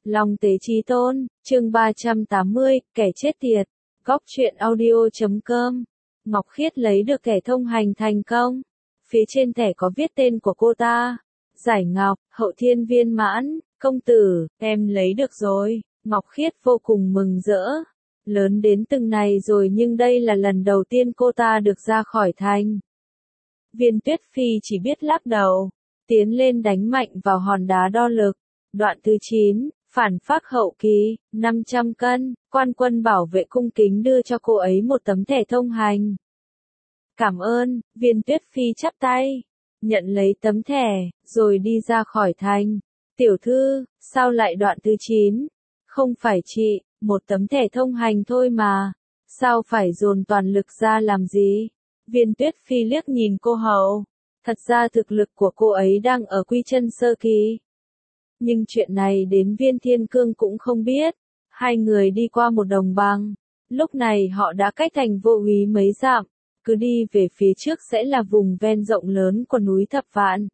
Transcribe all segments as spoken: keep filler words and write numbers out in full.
Long Tế Chí Tôn, chương ba trăm tám mươi, kẻ chết tiệt. Góc truyện audio chấm com. Ngọc Khiết lấy được thẻ thông hành thành công. Phía trên thẻ có viết tên của cô ta. Giải Ngọc, hậu thiên viên mãn, công tử, em lấy được rồi. Ngọc Khiết vô cùng mừng rỡ. Lớn đến từng này rồi nhưng đây là lần đầu tiên cô ta được ra khỏi thành. Viên Tuyết Phi chỉ biết lắc đầu. Tiến lên đánh mạnh vào hòn đá đo lực. Đoạn thứ chín, phản phác hậu kỳ, năm trăm cân, quan quân bảo vệ cung kính đưa cho cô ấy một tấm thẻ thông hành. Cảm ơn, Viên Tuyết Phi chắp tay, nhận lấy tấm thẻ, rồi đi ra khỏi thành. Tiểu thư, sao lại đoạn thứ chín? Không phải chị, một tấm thẻ thông hành thôi mà, sao phải dồn toàn lực ra làm gì? Viên Tuyết Phi liếc nhìn cô hậu, thật ra thực lực của cô ấy đang ở quy chân sơ kỳ. Nhưng chuyện này đến Viên Thiên Cương cũng không biết. Hai người đi qua một đồng bằng. Lúc này họ đã cách thành Vô Úy mấy dặm. Cứ đi về phía trước sẽ là vùng ven rộng lớn của núi Thập Vạn.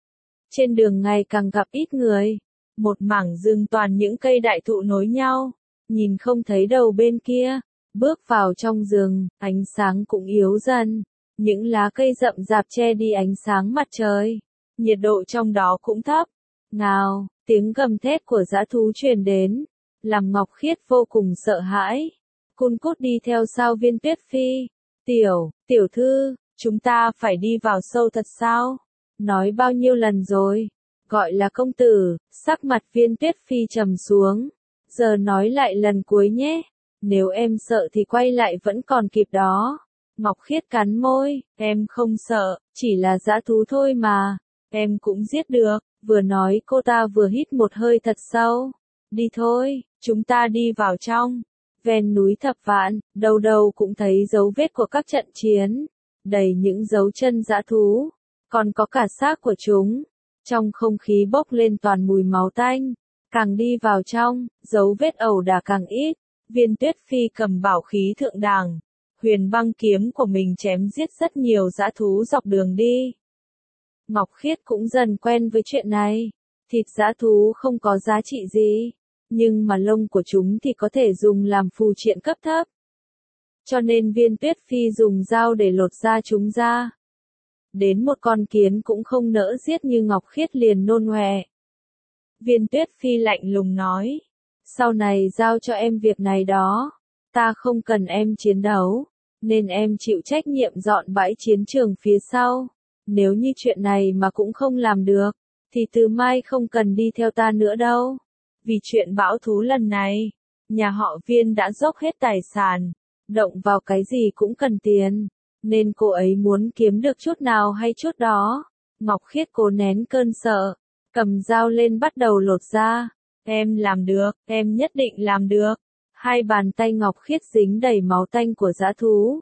Trên đường ngày càng gặp ít người. Một mảng rừng toàn những cây đại thụ nối nhau. Nhìn không thấy đầu bên kia. Bước vào trong rừng, ánh sáng cũng yếu dần. Những lá cây rậm rạp che đi ánh sáng mặt trời. Nhiệt độ trong đó cũng thấp. Ngào, tiếng gầm thét của dã thú truyền đến, làm Ngọc Khiết vô cùng sợ hãi. Cun cút đi theo sau Viên Tuyết Phi. Tiểu, tiểu thư, chúng ta phải đi vào sâu thật sao? Nói bao nhiêu lần rồi? Gọi là công tử, sắc mặt Viên Tuyết Phi trầm xuống. Giờ nói lại lần cuối nhé. Nếu em sợ thì quay lại vẫn còn kịp đó. Ngọc Khiết cắn môi, em không sợ, chỉ là dã thú thôi mà. Em cũng giết được. Vừa nói cô ta vừa hít một hơi thật sâu. Đi thôi, chúng ta đi vào trong. Ven núi Thập Vạn, đầu đầu cũng thấy dấu vết của các trận chiến. Đầy những dấu chân dã thú. Còn có cả xác của chúng. Trong không khí bốc lên toàn mùi máu tanh. Càng đi vào trong, dấu vết ẩu đả càng ít. Viên Tuyết Phi cầm bảo khí thượng đẳng. Huyền băng kiếm của mình chém giết rất nhiều dã thú dọc đường đi. Ngọc Khiết cũng dần quen với chuyện này. Thịt dã thú không có giá trị gì, nhưng mà lông của chúng thì có thể dùng làm phù triện cấp thấp. Cho nên Viên Tuyết Phi dùng dao để lột da chúng ra. Đến một con kiến cũng không nỡ giết như Ngọc Khiết liền nôn ọe. Viên Tuyết Phi lạnh lùng nói, sau này giao cho em việc này đó. Ta không cần em chiến đấu, nên em chịu trách nhiệm dọn bãi chiến trường phía sau. Nếu như chuyện này mà cũng không làm được, thì từ mai không cần đi theo ta nữa đâu. Vì chuyện bão thú lần này, nhà họ Viên đã dốc hết tài sản, động vào cái gì cũng cần tiền, nên cô ấy muốn kiếm được chút nào hay chút đó. Ngọc Khiết cố nén cơn sợ, cầm dao lên bắt đầu lột da. Em làm được, em nhất định làm được. Hai bàn tay Ngọc Khiết dính đầy máu tanh của dã thú.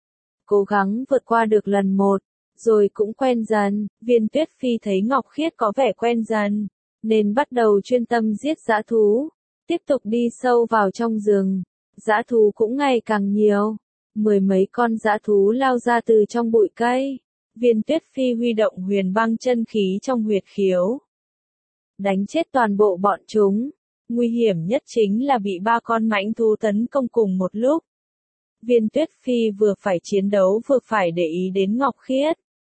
Cố gắng vượt qua được lần một. Rồi cũng quen dần. Viên Tuyết Phi thấy Ngọc Khiết có vẻ quen dần, nên bắt đầu chuyên tâm giết dã thú. Tiếp tục đi sâu vào trong rừng. Dã thú cũng ngày càng nhiều. Mười mấy con dã thú lao ra từ trong bụi cây. Viên Tuyết Phi huy động huyền băng chân khí trong huyệt khiếu. Đánh chết toàn bộ bọn chúng. Nguy hiểm nhất chính là bị ba con mãnh thú tấn công cùng một lúc. Viên Tuyết Phi vừa phải chiến đấu vừa phải để ý đến Ngọc Khiết.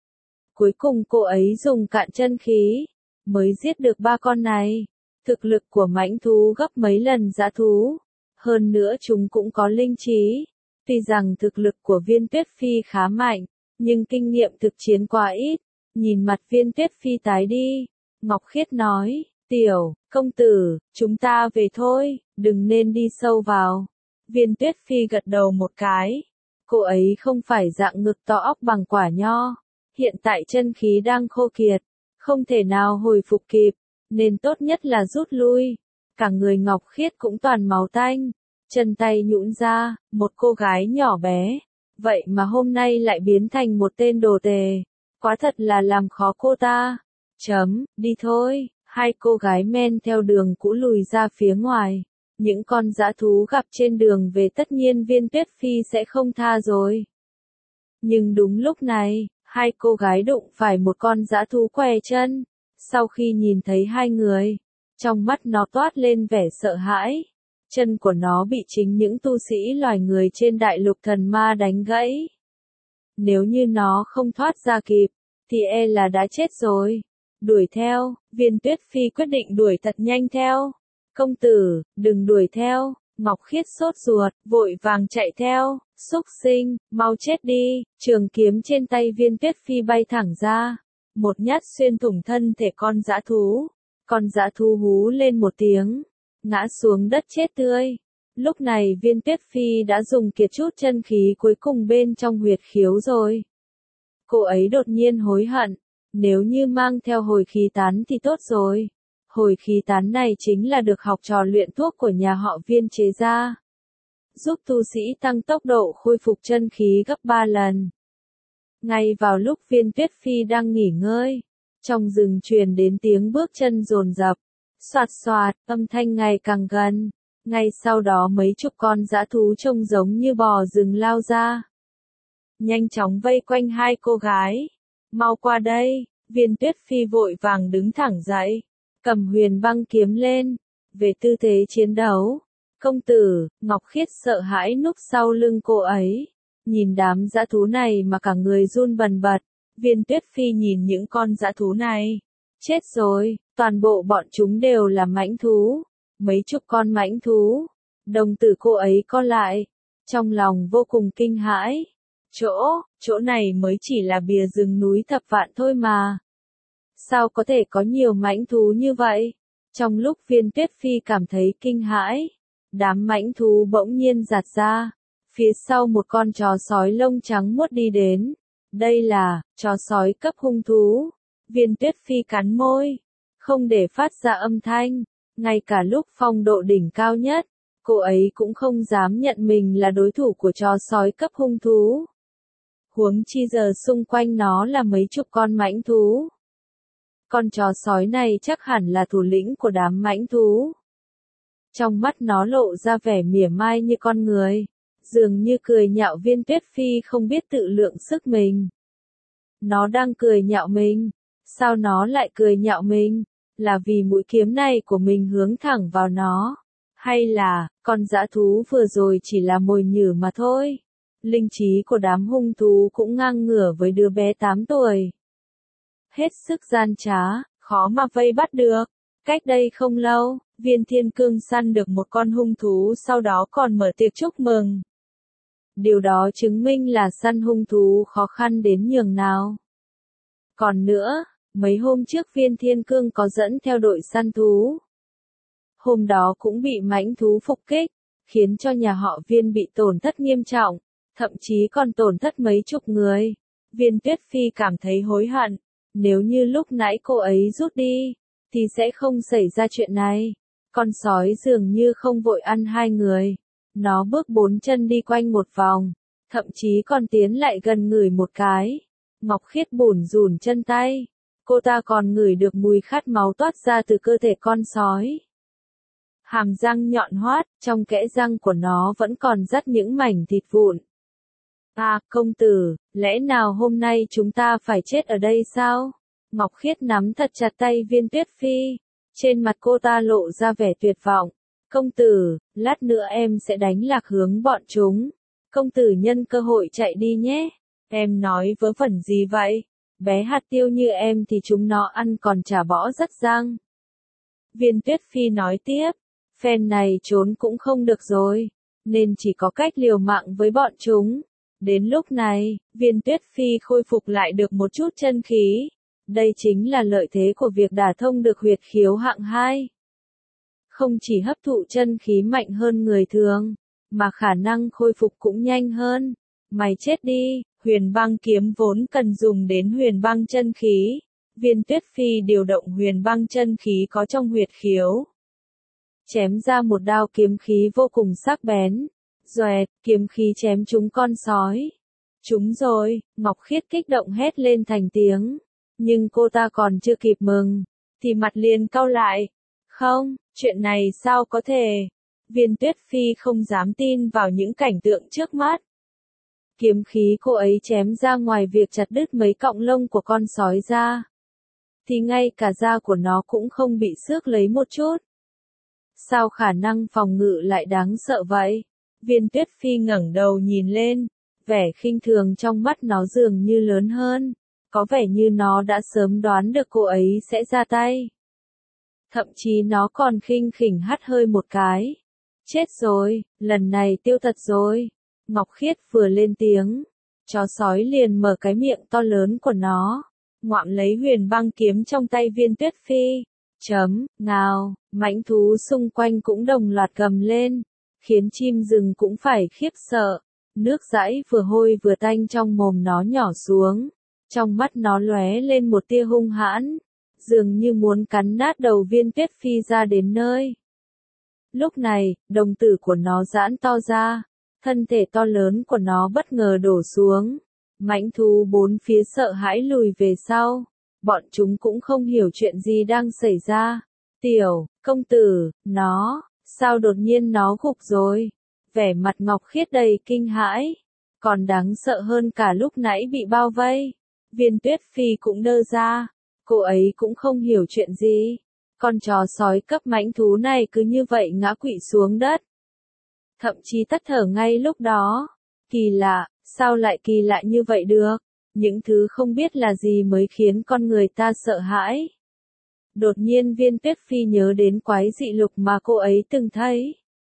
Cuối cùng cô ấy dùng cạn chân khí, mới giết được ba con này. Thực lực của mãnh thú gấp mấy lần dã thú. Hơn nữa chúng cũng có linh trí. Tuy rằng thực lực của Viên Tuyết Phi khá mạnh, nhưng kinh nghiệm thực chiến quá ít. Nhìn mặt Viên Tuyết Phi tái đi, Ngọc Khiết nói, tiểu, công tử, chúng ta về thôi, đừng nên đi sâu vào. Viên Tuyết Phi gật đầu một cái. Cô ấy không phải dạng ngực to óc bằng quả nho. Hiện tại chân khí đang khô kiệt, không thể nào hồi phục kịp, nên tốt nhất là rút lui. Cả người Ngọc Khiết cũng toàn máu tanh, chân tay nhũn ra, một cô gái nhỏ bé. Vậy mà hôm nay lại biến thành một tên đồ tề. Quá thật là làm khó cô ta. Chấm, đi thôi. Hai cô gái men theo đường cũ lùi ra phía ngoài. Những con dã thú gặp trên đường về tất nhiên Viên Tuyết Phi sẽ không tha rồi. Nhưng đúng lúc này, hai cô gái đụng phải một con dã thú què chân. Sau khi nhìn thấy hai người, Trong mắt nó toát lên vẻ sợ hãi. Chân của nó bị chính những tu sĩ loài người trên đại lục thần ma đánh gãy. Nếu như nó không thoát ra kịp, thì e là đã chết rồi. Đuổi theo, Viên Tuyết Phi quyết định đuổi thật nhanh theo. Công tử, đừng đuổi theo. Ngọc Khiết sốt ruột, vội vàng chạy theo. Xúc sinh, mau chết đi. Trường kiếm trên tay Viên Tuyết Phi bay thẳng ra. Một nhát xuyên thủng thân thể con dã thú. Con dã thú hú lên một tiếng, ngã xuống đất chết tươi. Lúc này Viên Tuyết Phi đã dùng kiệt chút chân khí cuối cùng bên trong huyệt khiếu rồi. Cô ấy đột nhiên hối hận, nếu như mang theo hồi khí tán thì tốt rồi. Hồi khí tán này chính là được học trò luyện thuốc của nhà họ Viên chế ra, giúp tu sĩ tăng tốc độ khôi phục chân khí gấp ba lần. Ngay vào lúc Viên Tuyết Phi đang nghỉ ngơi, trong rừng truyền đến tiếng bước chân dồn dập, xoạt xoạt, âm thanh ngày càng gần. Ngay sau đó mấy chục con dã thú trông giống như bò rừng lao ra, nhanh chóng vây quanh hai cô gái. Mau qua đây, Viên Tuyết Phi vội vàng đứng thẳng dậy, cầm huyền băng kiếm lên, về tư thế chiến đấu. Công tử, Ngọc Khiết sợ hãi núp sau lưng cô ấy, nhìn đám dã thú này mà cả người run bần bật. Viên Tuyết Phi nhìn những con dã thú này, chết rồi, toàn bộ bọn chúng đều là mãnh thú, mấy chục con mãnh thú. Đồng tử cô ấy co lại, trong lòng vô cùng kinh hãi. Chỗ, chỗ này mới chỉ là bìa rừng núi thập vạn thôi mà. Sao có thể có nhiều mãnh thú như vậy? Trong lúc Viên Tuyết Phi cảm thấy kinh hãi, đám mãnh thú bỗng nhiên giạt ra, phía sau một con chó sói lông trắng muốt đi đến. Đây là chó sói cấp hung thú. Viên Tuyết Phi cắn môi, không để phát ra âm thanh. Ngay cả lúc phong độ đỉnh cao nhất, cô ấy cũng không dám nhận mình là đối thủ của chó sói cấp hung thú. Huống chi giờ xung quanh nó là mấy chục con mãnh thú. Con chó sói này chắc hẳn là thủ lĩnh của đám mãnh thú. Trong mắt nó lộ ra vẻ mỉa mai như con người, dường như cười nhạo Viên Tuyết Phi không biết tự lượng sức mình. Nó đang cười nhạo mình. Sao nó lại cười nhạo mình? Là vì mũi kiếm này của mình hướng thẳng vào nó? Hay là, con dã thú vừa rồi chỉ là mồi nhử mà thôi? Linh trí của đám hung thú cũng ngang ngửa với đứa bé tám tuổi. Hết sức gian trá, khó mà vây bắt được. Cách đây không lâu, Viên Thiên Cương săn được một con hung thú, sau đó còn mở tiệc chúc mừng. Điều đó chứng minh là săn hung thú khó khăn đến nhường nào. Còn nữa, mấy hôm trước Viên Thiên Cương có dẫn theo đội săn thú. Hôm đó cũng bị mãnh thú phục kích, khiến cho nhà họ Viên bị tổn thất nghiêm trọng, thậm chí còn tổn thất mấy chục người. Viên Tuyết Phi cảm thấy hối hận, nếu như lúc nãy cô ấy rút đi, thì sẽ không xảy ra chuyện này. Con sói dường như không vội ăn hai người. Nó bước bốn chân đi quanh một vòng, thậm chí còn tiến lại gần ngửi một cái. Ngọc Khiết bủn rủn chân tay. Cô ta còn ngửi được mùi khát máu toát ra từ cơ thể con sói. Hàm răng nhọn hoắt, trong kẽ răng của nó vẫn còn dắt những mảnh thịt vụn. À, công tử, lẽ nào hôm nay chúng ta phải chết ở đây sao? Ngọc Khiết nắm thật chặt tay Viên Tuyết Phi. Trên mặt cô ta lộ ra vẻ tuyệt vọng. Công tử, lát nữa em sẽ đánh lạc hướng bọn chúng. Công tử nhân cơ hội chạy đi nhé. Em nói vớ vẩn gì vậy? Bé hạt tiêu như em thì chúng nó ăn còn chả bỏ rất răng. Viên Tuyết Phi nói tiếp. Phen này trốn cũng không được rồi, nên chỉ có cách liều mạng với bọn chúng. Đến lúc này, Viên Tuyết Phi khôi phục lại được một chút chân khí. Đây chính là lợi thế của việc đả thông được huyệt khiếu hạng hai. Không chỉ hấp thụ chân khí mạnh hơn người thường, mà khả năng khôi phục cũng nhanh hơn. Mày chết đi, huyền băng kiếm vốn cần dùng đến huyền băng chân khí. Viên Tuyết Phi điều động huyền băng chân khí có trong huyệt khiếu. Chém ra một đao kiếm khí vô cùng sắc bén. Doẹt, kiếm khí chém trúng con sói. Trúng rồi, Ngọc Khiết kích động hét lên thành tiếng. Nhưng cô ta còn chưa kịp mừng, thì mặt liền cau lại. Không, chuyện này sao có thể? Viên Tuyết Phi không dám tin vào những cảnh tượng trước mắt. Kiếm khí cô ấy chém ra ngoài việc chặt đứt mấy cọng lông của con sói ra. thì ngay cả da của nó cũng không bị xước lấy một chút. Sao khả năng phòng ngự lại đáng sợ vậy? Viên Tuyết Phi ngẩng đầu nhìn lên, vẻ khinh thường trong mắt nó dường như lớn hơn, có vẻ như nó đã sớm đoán được cô ấy sẽ ra tay. Thậm chí nó còn khinh khỉnh hắt hơi một cái. Chết rồi, lần này tiêu thật rồi. Ngọc Khiết vừa lên tiếng, chó sói liền mở cái miệng to lớn của nó, ngoạm lấy huyền băng kiếm trong tay Viên Tuyết Phi. Chấm, ngào, mãnh thú xung quanh cũng đồng loạt gầm lên, khiến chim rừng cũng phải khiếp sợ. Nước dãi vừa hôi vừa tanh trong mồm nó nhỏ xuống, trong mắt nó lóe lên một tia hung hãn, dường như muốn cắn nát đầu Viên Tuyết Phi ra đến nơi. Lúc này, đồng tử của nó giãn to ra, thân thể to lớn của nó bất ngờ đổ xuống. Mãnh thú bốn phía sợ hãi lùi về sau, bọn chúng cũng không hiểu chuyện gì đang xảy ra. Tiểu, công tử, nó, sao đột nhiên nó gục rồi? Vẻ mặt Ngọc Khiết đầy kinh hãi, còn đáng sợ hơn cả lúc nãy bị bao vây. Viên Tuyết Phi cũng đơ ra, cô ấy cũng không hiểu chuyện gì. Con chó sói cấp mãnh thú này cứ như vậy ngã quỵ xuống đất. Thậm chí tắt thở ngay lúc đó. Kỳ lạ, sao lại kỳ lạ như vậy được? Những thứ không biết là gì mới khiến con người ta sợ hãi. Đột nhiên Viên Tuyết Phi nhớ đến quái dị lục mà cô ấy từng thấy.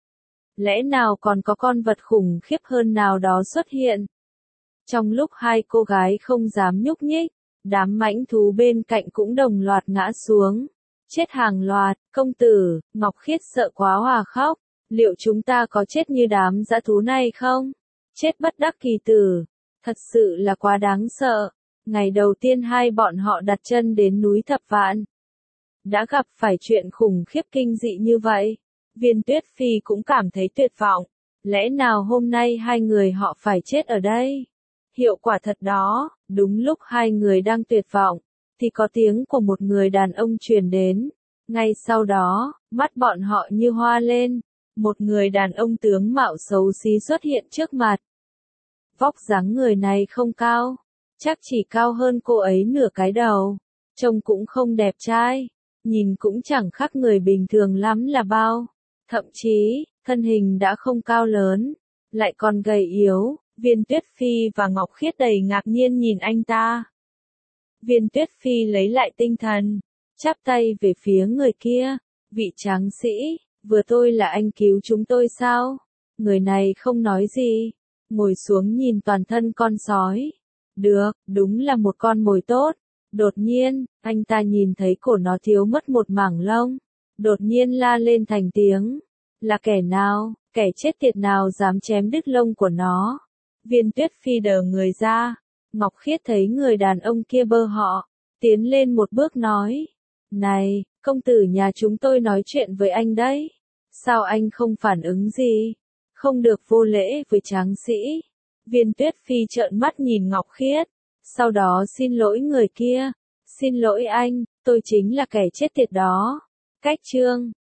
Lẽ nào còn có con vật khủng khiếp hơn nào đó xuất hiện? Trong lúc hai cô gái không dám nhúc nhích, đám mãnh thú bên cạnh cũng đồng loạt ngã xuống. Chết hàng loạt, công tử, Ngọc Khiết sợ quá hòa khóc. Liệu chúng ta có chết như đám dã thú này không? Chết bất đắc kỳ tử. Thật sự là quá đáng sợ. Ngày đầu tiên hai bọn họ đặt chân đến núi Thập Vạn, đã gặp phải chuyện khủng khiếp kinh dị như vậy. Viên Tuyết Phi cũng cảm thấy tuyệt vọng. Lẽ nào hôm nay hai người họ phải chết ở đây? Hiệu quả thật đó, đúng lúc hai người đang tuyệt vọng, thì có tiếng của một người đàn ông truyền đến. Ngay sau đó, mắt bọn họ như hoa lên. Một người đàn ông tướng mạo xấu xí xuất hiện trước mặt. Vóc dáng người này không cao, chắc chỉ cao hơn cô ấy nửa cái đầu. Trông cũng không đẹp trai, nhìn cũng chẳng khác người bình thường lắm là bao. Thậm chí, thân hình đã không cao lớn, lại còn gầy yếu. Viên Tuyết Phi và Ngọc Khiết đầy ngạc nhiên nhìn anh ta. Viên Tuyết Phi lấy lại tinh thần, chắp tay về phía người kia. Vị tráng sĩ, vừa tôi là anh cứu chúng tôi sao? Người này không nói gì, ngồi xuống nhìn toàn thân con sói. Được, đúng là một con mồi tốt. Đột nhiên, anh ta nhìn thấy cổ nó thiếu mất một mảng lông. Đột nhiên la lên thành tiếng. Là kẻ nào, kẻ chết tiệt nào dám chém đứt lông của nó? Viên Tuyết Phi đờ người ra. Ngọc Khiết thấy người đàn ông kia bơ họ, tiến lên một bước nói. Này, công tử nhà chúng tôi nói chuyện với anh đấy. Sao anh không phản ứng gì? Không được vô lễ với tráng sĩ. Viên Tuyết Phi trợn mắt nhìn Ngọc Khiết. Sau đó xin lỗi người kia. Xin lỗi anh, tôi chính là kẻ chết tiệt đó. Cách chương